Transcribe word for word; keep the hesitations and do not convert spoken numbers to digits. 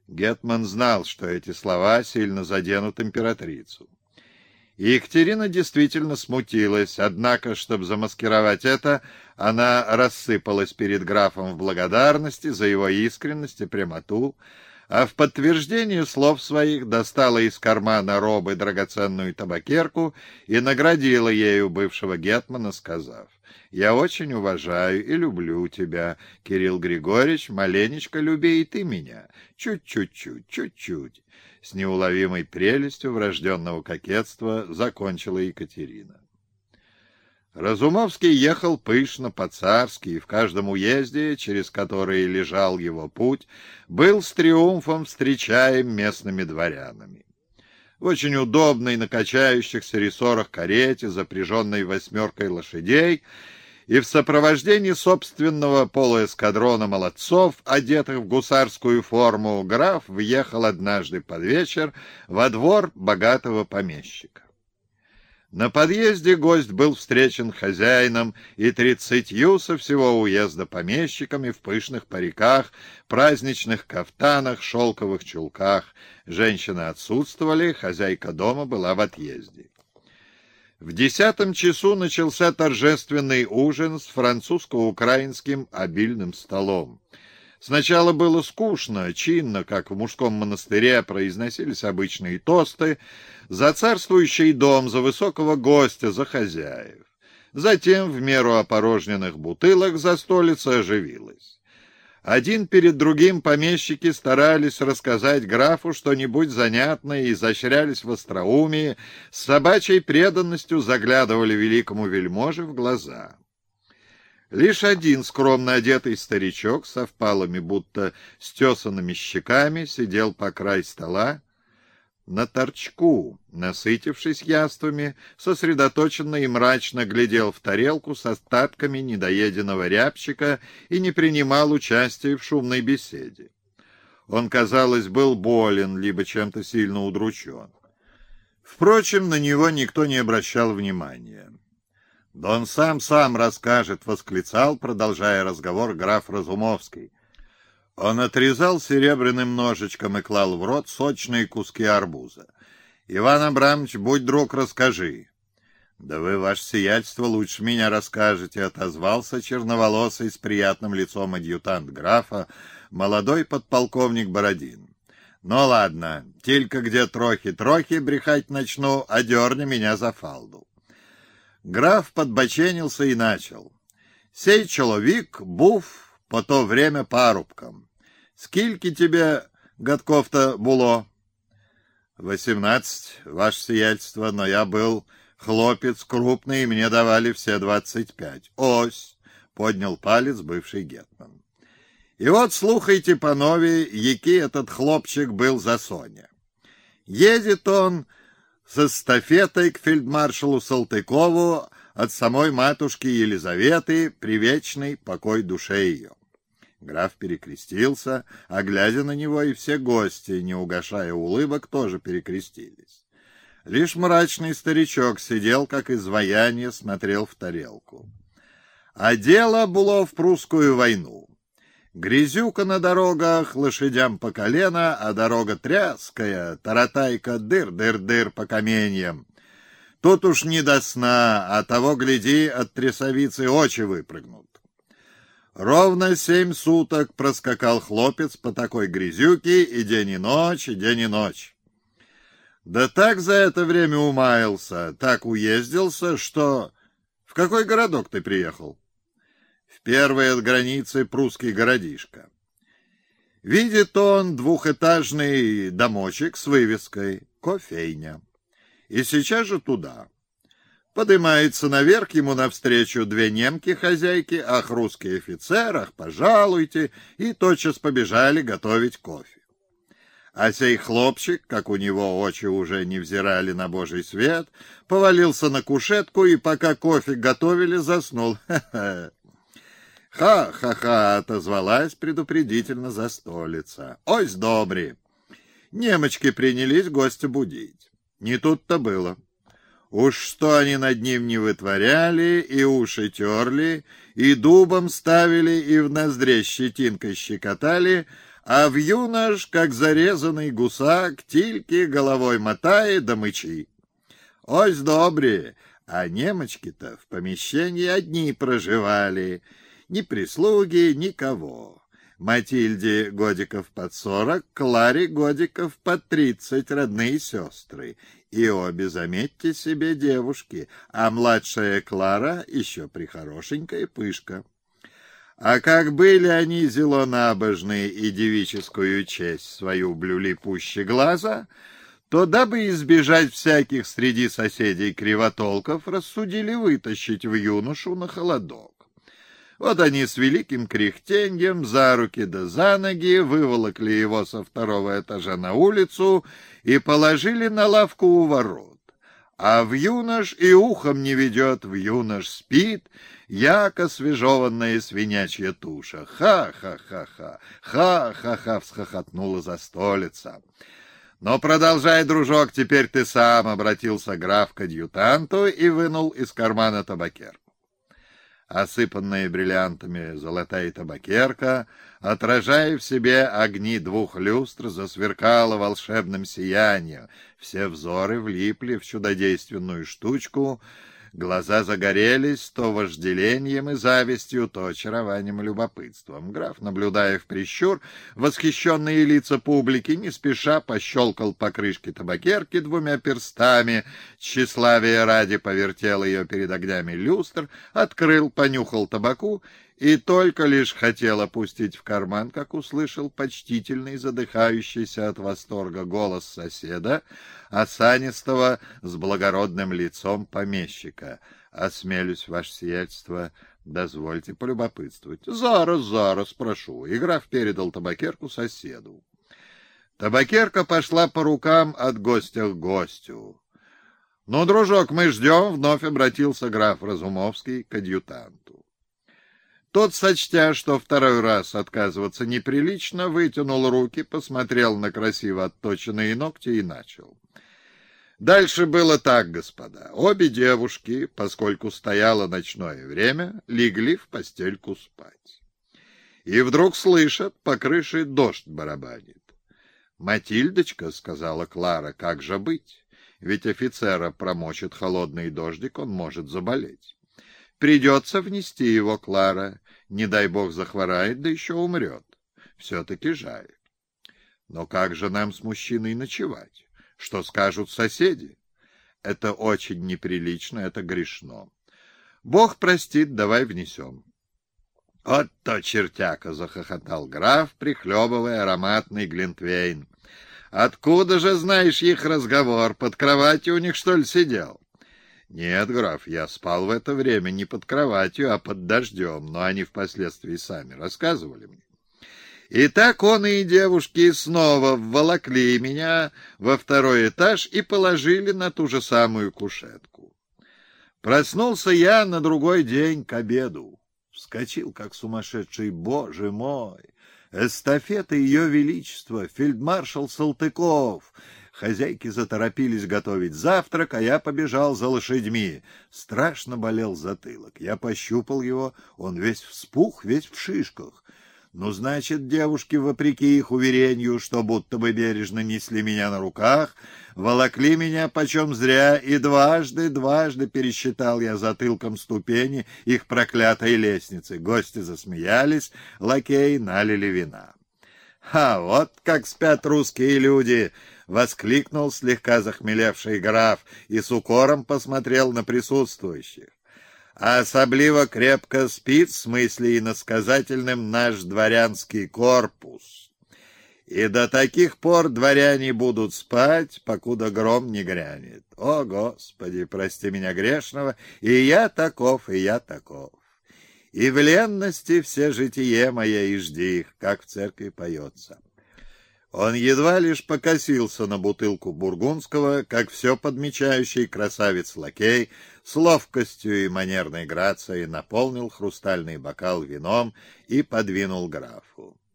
Гетман знал, что эти слова сильно заденут императрицу. И Екатерина действительно смутилась, однако, чтобы замаскировать это, она рассыпалась перед графом в благодарности за его искренность и прямоту, а в подтверждение слов своих достала из кармана робы драгоценную табакерку и наградила ею бывшего гетмана, сказав: «Я очень уважаю и люблю тебя, Кирилл Григорьевич, маленечко люби и ты меня, чуть-чуть-чуть, чуть-чуть». С неуловимой прелестью врожденного кокетства закончила Екатерина. Разумовский ехал пышно, по-царски, и в каждом уезде, через который лежал его путь, был с триумфом встречаем местными дворянами. В очень удобной на качающихся рессорах карете, запряженной восьмеркой лошадей, и в сопровождении собственного полуэскадрона молодцов, одетых в гусарскую форму, граф въехал однажды под вечер во двор богатого помещика. На подъезде гость был встречен хозяином и тридцатью со всего уезда помещиками в пышных париках, праздничных кафтанах, шелковых чулках. Женщины отсутствовали, хозяйка дома была в отъезде. В десятом часу начался торжественный ужин с французско-украинским обильным столом. Сначала было скучно, чинно, как в мужском монастыре произносились обычные тосты, за царствующий дом, за высокого гостя, за хозяев. Затем, в меру опорожненных бутылок, застолица оживилась. Один перед другим помещики старались рассказать графу что-нибудь занятное и изощрялись в остроумии, с собачьей преданностью заглядывали великому вельможе в глаза. Лишь один скромно одетый старичок со впалыми, будто стесанными щеками, сидел по край стола на торчку, насытившись яствами, сосредоточенно и мрачно глядел в тарелку с остатками недоеденного рябчика и не принимал участия в шумной беседе. Он, казалось, был болен, либо чем-то сильно удручен. Впрочем, на него никто не обращал внимания. «Да он сам-сам расскажет», — восклицал, продолжая разговор, граф Разумовский. Он отрезал серебряным ножичком и клал в рот сочные куски арбуза. «Иван Абрамович, будь друг, расскажи». «Да вы, ваше сиятельство, лучше меня расскажете», — отозвался черноволосый с приятным лицом адъютант графа, молодой подполковник Бородин. «Ну ладно, только где трохи-трохи брехать начну, одерни меня за фалду». Граф подбоченился и начал. «Сей человек був по то время парубком. Скільки тебе годков-то було?» «Восемнадцать, ваше сиятельство, но я был хлопец крупный, и мне давали все двадцать пять. Ось!» — поднял палец бывший гетман. «И вот слухайте, панове, який этот хлопчик был за Соня. Едет он с эстафетой к фельдмаршалу Салтыкову от самой матушки Елизаветы, привечный покой душе ее». Граф перекрестился, а глядя на него, и все гости, не угашая улыбок, тоже перекрестились. Лишь мрачный старичок сидел, как изваяние, смотрел в тарелку. А дело было в прусскую войну. Грязюка на дорогах, лошадям по колено, а дорога тряская, таратайка дыр-дыр-дыр по каменьям. Тут уж не до сна, а того, гляди, от трясовицы очи выпрыгнут. Ровно семь суток проскакал хлопец по такой грязюке, и день и ночь, и день и ночь. Да так за это время умаялся, так уездился, что... В какой городок ты приехал? В первый от границы прусский городишко. Видит он двухэтажный домочек с вывеской «Кофейня». И сейчас же туда. Подымается наверх, ему навстречу две немки-хозяйки, ах, русский офицер, ах, пожалуйте, и тотчас побежали готовить кофе. А сей хлопчик, как у него очи уже не взирали на божий свет, повалился на кушетку, и пока кофе готовили, заснул. Ха-ха! «Ха-ха-ха!» — отозвалась предупредительно застолица. «Ось добри!» Немочки принялись гостя будить. Не тут-то было. Уж что они над ним не вытворяли, и уши терли, и дубом ставили, и в ноздре щетинкой щекотали, А в юнош, как зарезанный гусак, тильки головой мотает да мычи. Ось добре, а немочки-то в помещении одни проживали, ни прислуги, никого. Матильде годиков под сорок, Кларе годиков под тридцать, родные сестры. И обе, заметьте себе, девушки, а младшая Клара еще прихорошенькая пышка. А как были они зелонабожные и девическую честь свою блюли пуще глаза, то, дабы избежать всяких среди соседей кривотолков, рассудили вытащить в юношу на холодок. Вот они с великим кряхтеньем за руки да за ноги выволокли его со второго этажа на улицу и положили на лавку у ворот. А в юнош и ухом не ведет, в юнош спит, яко свежеванная свинячья туша. Ха-ха-ха-ха, ха-ха-ха, всхохотнула застолица. Но продолжай, дружок, теперь ты сам, — обратился граф к адъютанту и вынул из кармана табакерку. Осыпанная бриллиантами золотая табакерка, отражая в себе огни двух люстр, засверкала волшебным сиянием. Все взоры влипли в чудодейственную штучку, глаза загорелись то вожделением и завистью, то очарованием и любопытством. Граф, наблюдая в прищур восхищенные лица публики, не спеша пощелкал по крышке табакерки двумя перстами, тщеславия ради повертел ее перед огнями люстр, открыл, понюхал табаку и только лишь хотел опустить в карман, как услышал почтительный, задыхающийся от восторга голос соседа, осанистого с благородным лицом помещика. «Осмелюсь, ваше сиятельство, дозвольте полюбопытствовать». «Зараз, зараз, прошу». И граф передал табакерку соседу. Табакерка пошла по рукам от гостя к гостю. «Ну, дружок, мы ждем», — вновь обратился граф Разумовский к адъютанту. Тот, сочтя, что второй раз отказываться неприлично, вытянул руки, посмотрел на красиво отточенные ногти и начал. Дальше было так, господа. Обе девушки, поскольку стояло ночное время, легли в постельку спать. И вдруг слышат, по крыше дождь барабанит. «Матильдочка», — сказала Клара, — «как же быть? Ведь офицера промочит холодный дождик, он может заболеть. Придется внести его, Клара. Не дай бог захворает, да еще умрет. Все-таки жаль. Но как же нам с мужчиной ночевать? Что скажут соседи? Это очень неприлично, это грешно. Бог простит, давай внесем». «Вот то чертяка!» — захохотал граф, прихлебывая ароматный глинтвейн. «Откуда же знаешь их разговор? Под кроватью у них, что ли, сидел?» «Нет, граф, я спал в это время не под кроватью, а под дождем, но они впоследствии сами рассказывали мне. И так он и девушки снова вволокли меня во второй этаж и положили на ту же самую кушетку. Проснулся я на другой день к обеду. Вскочил, как сумасшедший, боже мой! Эстафета Ее Величества, фельдмаршал Салтыков!» Хозяйки заторопились готовить завтрак, а я побежал за лошадьми. Страшно болел затылок. Я пощупал его, он весь вспух, весь в шишках. Ну, значит, девушки, вопреки их уверению, что будто бы бережно несли меня на руках, волокли меня почем зря, и дважды, дважды пересчитал я затылком ступени их проклятой лестницы. Гости засмеялись, лакеи налили вина. «А вот как спят русские люди!» — воскликнул слегка захмелевший граф и с укором посмотрел на присутствующих. «А особливо крепко спит, в смысле иносказательным, наш дворянский корпус. И до таких пор дворяне будут спать, покуда гром не грянет. О, Господи, прости меня грешного, и я таков, и я таков. И в ленности все житие мое, и жди их, как в церкви поется». Он едва лишь покосился на бутылку бургундского, как все подмечающий красавец-лакей, с ловкостью и манерной грацией наполнил хрустальный бокал вином и подвинул графу.